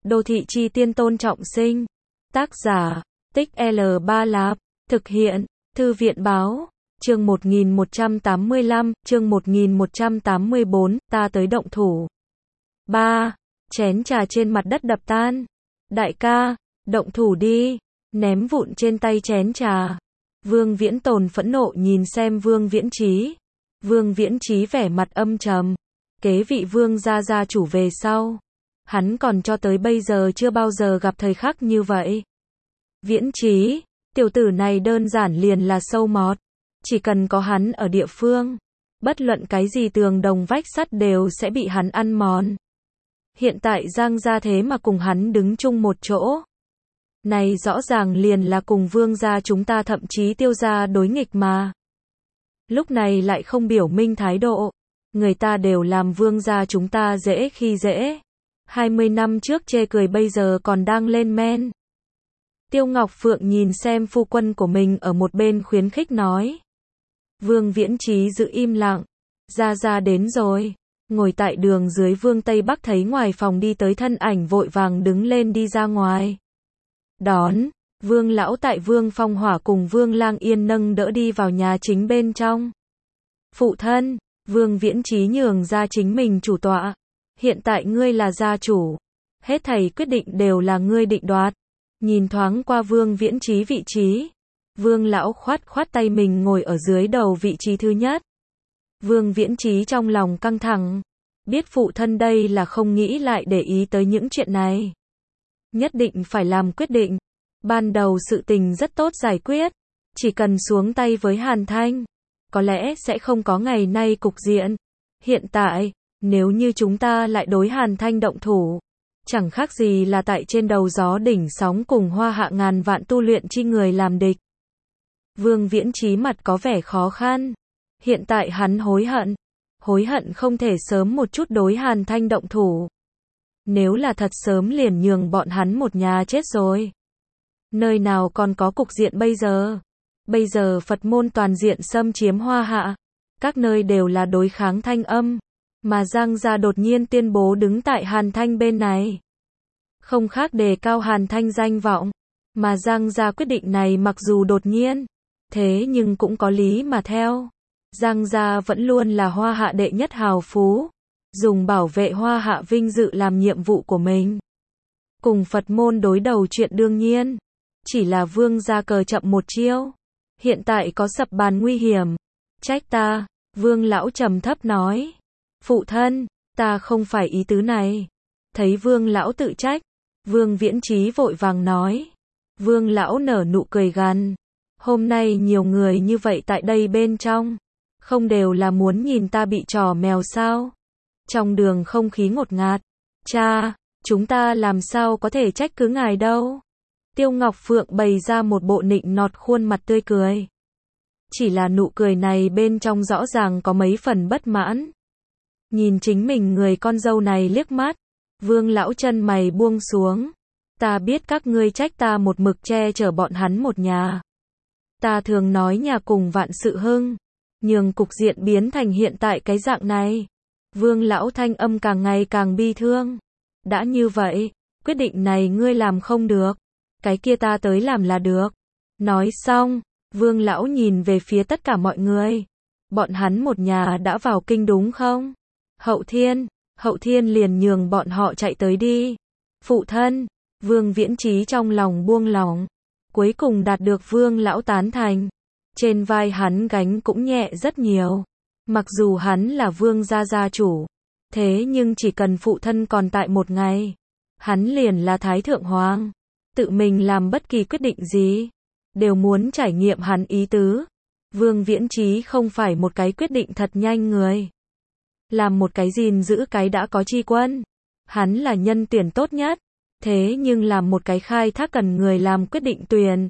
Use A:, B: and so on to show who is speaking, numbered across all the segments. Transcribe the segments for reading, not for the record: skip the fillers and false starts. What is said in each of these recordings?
A: Đô thị chi tiên Tôn Trọng Sinh. Tác giả, Tích L3 Lạp. Thực hiện, Thư viện Báo. Chương 1185, chương 1184, ta tới động thủ. 3. Chén trà trên mặt đất đập tan. Đại ca, động thủ đi. Ném vụn trên tay chén trà. Vương Viễn Tồn phẫn nộ nhìn xem Vương Viễn Chí. Vương Viễn Chí vẻ mặt âm trầm. Kế vị Vương gia chủ về sau, hắn còn cho tới bây giờ chưa bao giờ gặp thời khắc như vậy. Viễn Chí, tiểu tử này đơn giản liền là sâu mọt. Chỉ cần có hắn ở địa phương, bất luận cái gì tường đồng vách sắt đều sẽ bị hắn ăn mòn. Hiện tại Giang gia thế mà cùng hắn đứng chung một chỗ. Này rõ ràng liền là cùng Vương gia chúng ta, thậm chí Tiêu gia đối nghịch mà. Lúc này lại không biểu minh thái độ. Người ta đều làm Vương gia chúng ta dễ khi dễ. 20 năm trước chê cười bây giờ còn đang lên men. Tiêu Ngọc Phượng nhìn xem phu quân của mình ở một bên khuyến khích nói. Vương Viễn Chí giữ im lặng. Gia đến rồi. Ngồi tại đường dưới Vương Tây Bắc thấy ngoài phòng đi tới thân ảnh vội vàng đứng lên đi ra ngoài. Đón, Vương Lão tại Vương Phong Hỏa cùng Vương Lang Yên nâng đỡ đi vào nhà chính bên trong. Phụ thân, Vương Viễn Chí nhường ra chính mình chủ tọa. Hiện tại ngươi là gia chủ. Hết thảy quyết định đều là ngươi định đoạt. Nhìn thoáng qua Vương Viễn Chí vị trí. Vương Lão khoát tay mình ngồi ở dưới đầu vị trí thứ nhất. Vương Viễn Chí trong lòng căng thẳng. Biết phụ thân đây là không nghĩ lại để ý tới những chuyện này. Nhất định phải làm quyết định. Ban đầu sự tình rất tốt giải quyết. Chỉ cần xuống tay với Hàn Thanh, có lẽ sẽ không có ngày nay cục diện. Hiện tại, nếu như chúng ta lại đối Hàn Thanh động thủ, chẳng khác gì là tại trên đầu gió đỉnh sóng cùng Hoa Hạ ngàn vạn tu luyện chi người làm địch. Vương Viễn Chí mặt có vẻ khó khăn. Hiện tại hắn hối hận không thể sớm một chút đối Hàn Thanh động thủ. Nếu là thật sớm liền nhường bọn hắn một nhà chết rồi. Nơi nào còn có cục diện bây giờ? Bây giờ Phật môn toàn diện xâm chiếm Hoa Hạ. Các nơi đều là đối kháng Thanh âm. Mà Giang gia đột nhiên tuyên bố đứng tại Hàn Thanh bên này. Không khác đề cao Hàn Thanh danh vọng. Mà Giang gia quyết định này mặc dù đột nhiên, thế nhưng cũng có lý mà theo. Giang gia vẫn luôn là Hoa Hạ đệ nhất hào phú. Dùng bảo vệ Hoa Hạ vinh dự làm nhiệm vụ của mình. Cùng Phật môn đối đầu chuyện đương nhiên. Chỉ là Vương gia cờ chậm một chiêu. Hiện tại có sập bàn nguy hiểm. Trách ta, Vương Lão trầm thấp nói. Phụ thân, ta không phải ý tứ này. Thấy Vương Lão tự trách, Vương Viễn Chí vội vàng nói. Vương Lão nở nụ cười gằn. Hôm nay nhiều người như vậy tại đây bên trong. Không đều là muốn nhìn ta bị trò mèo sao? Trong đường không khí ngột ngạt. Cha, chúng ta làm sao có thể trách cứ ngài đâu. Tiêu Ngọc Phượng bày ra một bộ nịnh nọt khuôn mặt tươi cười. Chỉ là nụ cười này bên trong rõ ràng có mấy phần bất mãn. Nhìn chính mình người con dâu này liếc mắt. Vương Lão chân mày buông xuống. Ta biết các ngươi trách ta một mực che chở bọn hắn một nhà. Ta thường nói nhà cùng vạn sự hưng. Nhường cục diện biến thành hiện tại cái dạng này. Vương Lão thanh âm càng ngày càng bi thương. Đã như vậy, quyết định này ngươi làm không được. Cái kia ta tới làm là được. Nói xong, Vương Lão nhìn về phía tất cả mọi người. Bọn hắn một nhà đã vào kinh đúng không? Hậu Thiên liền nhường bọn họ chạy tới đi. Phụ thân, Vương Viễn Chí trong lòng buông lỏng. Cuối cùng đạt được Vương Lão tán thành. Trên vai hắn gánh cũng nhẹ rất nhiều. Mặc dù hắn là Vương gia chủ, thế nhưng chỉ cần phụ thân còn tại một ngày, hắn liền là Thái Thượng Hoàng. Tự mình làm bất kỳ quyết định gì, đều muốn trải nghiệm hắn ý tứ. Vương Viễn Chí không phải một cái quyết định thật nhanh người. Làm một cái gìn giữ cái đã có tri quân. Hắn là nhân tuyển tốt nhất. Thế nhưng làm một cái khai thác cần người làm quyết định tuyển.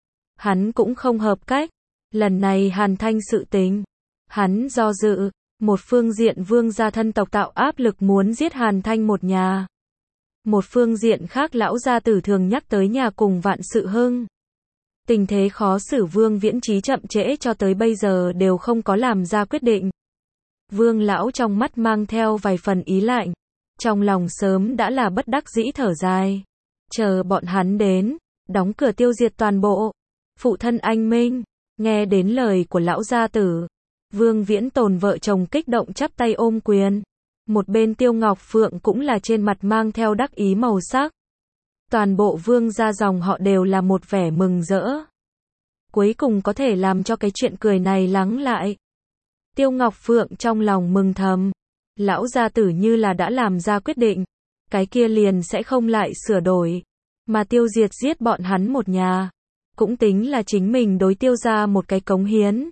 A: Hắn cũng không hợp cách. Lần này Hàn Thanh sự tình. Hắn do dự. Một phương diện Vương gia thân tộc tạo áp lực muốn giết Hàn Thanh một nhà. Một phương diện khác lão gia tử thường nhắc tới nhà cùng vạn sự hưng. Tình thế khó xử Vương Viễn Chí chậm trễ cho tới bây giờ đều không có làm ra quyết định. Vương Lão trong mắt mang theo vài phần ý lạnh. trong lòng sớm đã là bất đắc dĩ thở dài. Chờ bọn hắn đến, đóng cửa tiêu diệt toàn bộ. Phụ thân anh Minh, nghe đến lời của lão gia tử, Vương Viễn Tồn vợ chồng kích động chắp tay ôm quyền. Một bên Tiêu Ngọc Phượng cũng là trên mặt mang theo đắc ý màu sắc. Toàn bộ Vương gia dòng họ đều là một vẻ mừng rỡ. Cuối cùng có thể làm cho cái chuyện cười này lắng lại. Tiêu Ngọc Phượng trong lòng mừng thầm. Lão gia tử như là đã làm ra quyết định. Cái kia liền sẽ không lại sửa đổi. Mà tiêu diệt giết bọn hắn một nhà. Cũng tính là chính mình đối Tiêu gia một cái cống hiến.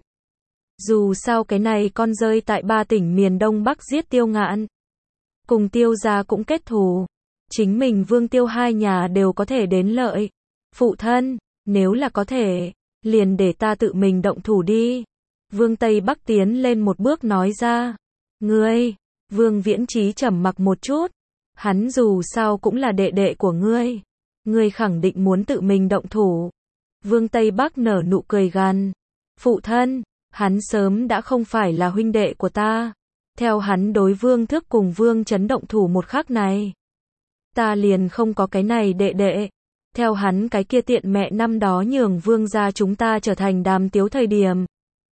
A: Dù sao cái này con rơi tại 3 tỉnh miền Đông Bắc giết Tiêu Ngạn. Cùng Tiêu gia cũng kết thù. Chính mình Vương Tiêu hai nhà đều có thể đến lợi. Phụ thân, nếu là có thể, liền để ta tự mình động thủ đi. Vương Tây Bắc tiến lên một bước nói ra. Ngươi, Vương Viễn Chí trầm mặc một chút. Hắn dù sao cũng là đệ đệ của ngươi. Ngươi khẳng định muốn tự mình động thủ. Vương Tây Bắc nở nụ cười gằn. Phụ thân, hắn sớm đã không phải là huynh đệ của ta. Theo hắn đối Vương Thước cùng Vương Chấn động thủ một khắc này. Ta liền không có cái này đệ đệ. Theo hắn cái kia tiện mẹ năm đó nhường Vương gia chúng ta trở thành Đàm Tiếu thời điểm.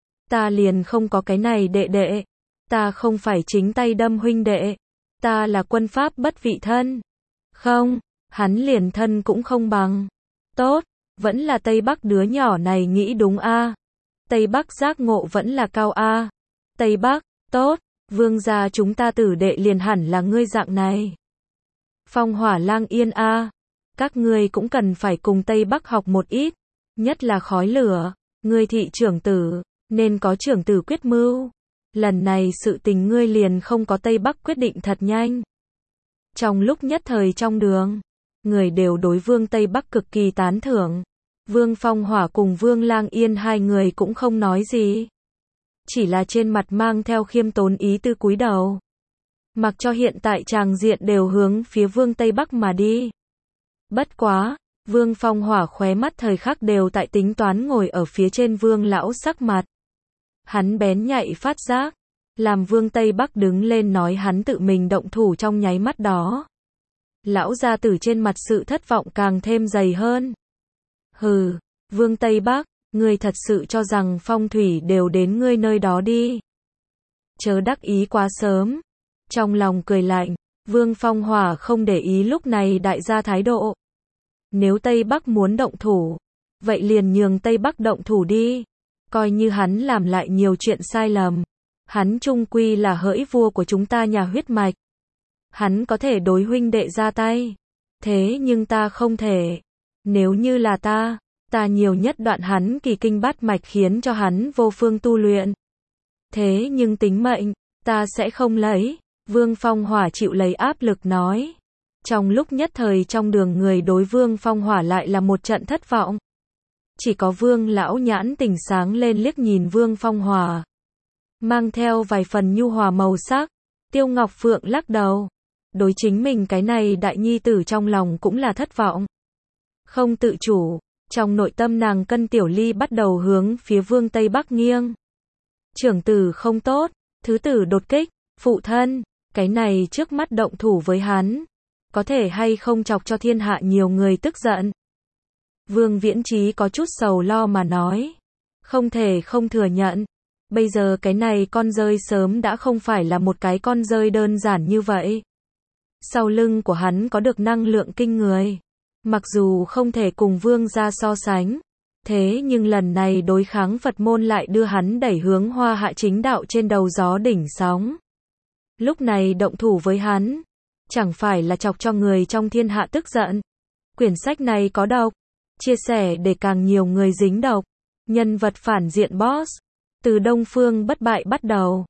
A: Ta liền không có cái này đệ đệ. Ta không phải chính tay đâm huynh đệ. Ta là quân pháp bất vị thân. Không, hắn liền thân cũng không bằng. Tốt, vẫn là Tây Bắc đứa nhỏ này nghĩ đúng a. Tây Bắc giác ngộ vẫn là cao a. Tây Bắc, tốt, Vương gia chúng ta tử đệ liền hẳn là ngươi dạng này. Phong Hỏa Lang Yên a. Các ngươi cũng cần phải cùng Tây Bắc học một ít. Nhất là khói lửa. Ngươi thị trưởng tử, nên có trưởng tử quyết mưu. Lần này sự tình ngươi liền không có Tây Bắc quyết định thật nhanh. Trong lúc nhất thời trong đường, người đều đối Vương Tây Bắc cực kỳ tán thưởng. Vương Phong Hỏa cùng Vương Lang Yên hai người cũng không nói gì. Chỉ là trên mặt mang theo khiêm tốn ý tư cúi đầu. Mặc cho hiện tại tràng diện đều hướng phía Vương Tây Bắc mà đi. Bất quá, Vương Phong Hỏa khóe mắt thời khắc đều tại tính toán ngồi ở phía trên Vương lão sắc mặt. Hắn bén nhạy phát giác, làm Vương Tây Bắc đứng lên nói hắn tự mình động thủ trong nháy mắt đó. Lão gia tử trên mặt sự thất vọng càng thêm dày hơn. Hừ, Vương Tây Bắc, ngươi thật sự cho rằng phong thủy đều đến ngươi nơi đó đi. Chớ đắc ý quá sớm. Trong lòng cười lạnh, Vương Phong Hỏa không để ý lúc này đại gia thái độ. Nếu Tây Bắc muốn động thủ, vậy liền nhường Tây Bắc động thủ đi. Coi như hắn làm lại nhiều chuyện sai lầm. Hắn chung quy là hỡi vua của chúng ta nhà huyết mạch. Hắn có thể đối huynh đệ ra tay. Thế nhưng ta không thể. Nếu như là ta nhiều nhất đoạn hắn kỳ kinh bát mạch khiến cho hắn vô phương tu luyện. Thế nhưng tính mệnh, ta sẽ không lấy. Vương Phong Hỏa chịu lấy áp lực nói. Trong lúc nhất thời trong đường người đối Vương Phong Hỏa lại là một trận thất vọng. Chỉ có Vương lão nhãn tỉnh sáng lên liếc nhìn Vương Phong Hỏa. Mang theo vài phần nhu hòa màu sắc. Tiêu Ngọc Phượng lắc đầu. Đối chính mình cái này đại nhi tử trong lòng cũng là thất vọng. Không tự chủ, trong nội tâm nàng Cân Tiểu Ly bắt đầu hướng phía Vương Tây Bắc nghiêng. Trưởng tử không tốt, thứ tử đột kích, phụ thân, cái này trước mắt động thủ với hắn. Có thể hay không chọc cho thiên hạ nhiều người tức giận. Vương Viễn Chí có chút sầu lo mà nói. Không thể không thừa nhận. Bây giờ cái này con rơi sớm đã không phải là một cái con rơi đơn giản như vậy. Sau lưng của hắn có được năng lượng kinh người. Mặc dù không thể cùng Vương gia so sánh. Thế nhưng lần này đối kháng Phật môn lại đưa hắn đẩy hướng hoa hạ chính đạo trên đầu gió đỉnh sóng. Lúc này động thủ với hắn. Chẳng phải là chọc cho người trong thiên hạ tức giận. Quyển sách này có độc. Chia sẻ để càng nhiều người dính độc. Nhân vật phản diện boss. Từ Đông Phương bất bại bắt đầu.